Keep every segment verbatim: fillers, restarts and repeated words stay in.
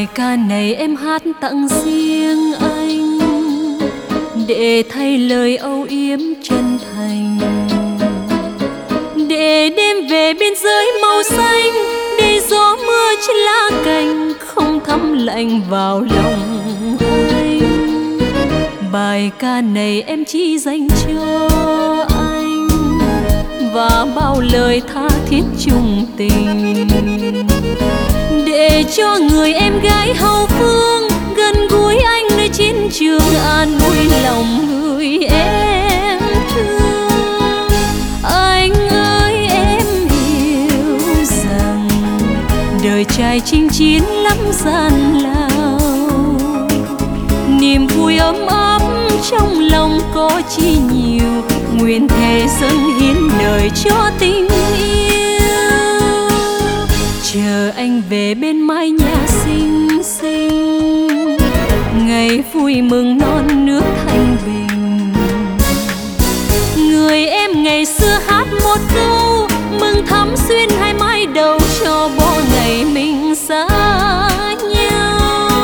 Bài ca này em hát tặng riêng anh, để thay lời âu yếm chân thành, để đêm về biên giới màu xanh, để gió mưa trên lá cành không thấm lạnh vào lòng anh. Bài ca này em chỉ dành cho anh và bao lời tha thiết chung tình, để cho người em gái hậu phương gần gũi anh nơi chiến trường, an ủi lòng người em thương. Anh ơi em hiểu rằng đời trai chinh chiến lắm gian lao, niềm vui ấm áp trong lòng có chi nhiều, nguyện thề dâng hiến đời cho tình yêu. Chờ anh về bên mái nhà xinh xinh, ngày vui mừng non nước thanh bình. Người em ngày xưa hát một câu mừng thắm xuyên hai mái đầu, cho bỏ ngày mình xa nhau.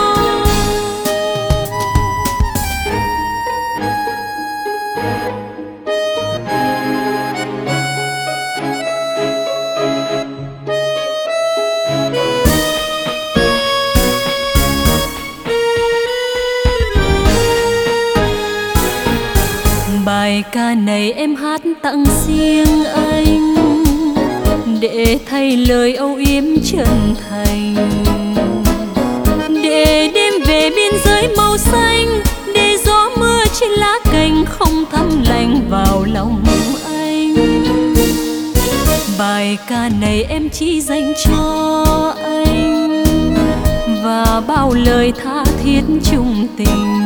Bài ca này em hát tặng riêng anh, để thay lời âu yếm chân thành, để đêm về biên giới màu xanh, để gió mưa trên lá cành không thấm lạnh vào lòng anh. Bài ca này em chỉ dành cho anh và bao lời tha thiết chung tình,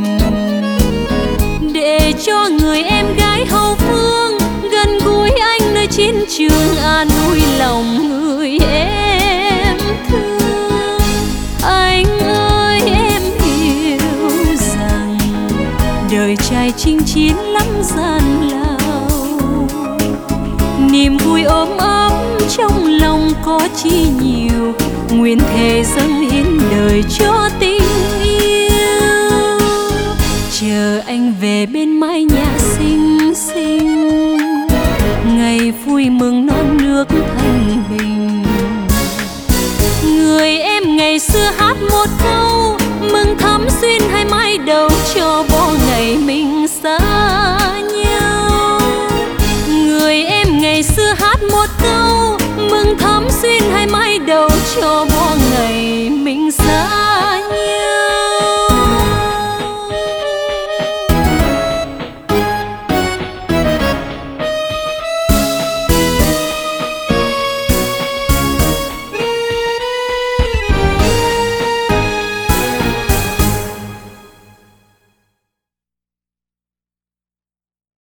để cho người em gái hậu phương gần gũi anh nơi chiến trường, an ủi lòng người em thương. Anh ơi em hiểu rằng đời trai chinh chiến lắm gian lao, niềm vui ôm ấp trong lòng có chi nhiều, nguyện thề dâng hiến đời cho tình yêu. Chờ anh về bên mái nhà xinh xinh, ngày vui mừng non nước thanh bình. Người em ngày xưa hát một câu mừng thắm xuyên hai mái đầu, cho bỏ ngày mình xa nhau. Người em ngày xưa hát một câu mừng thắm xuyên hai mái đầu, cho bỏ ngày mình xa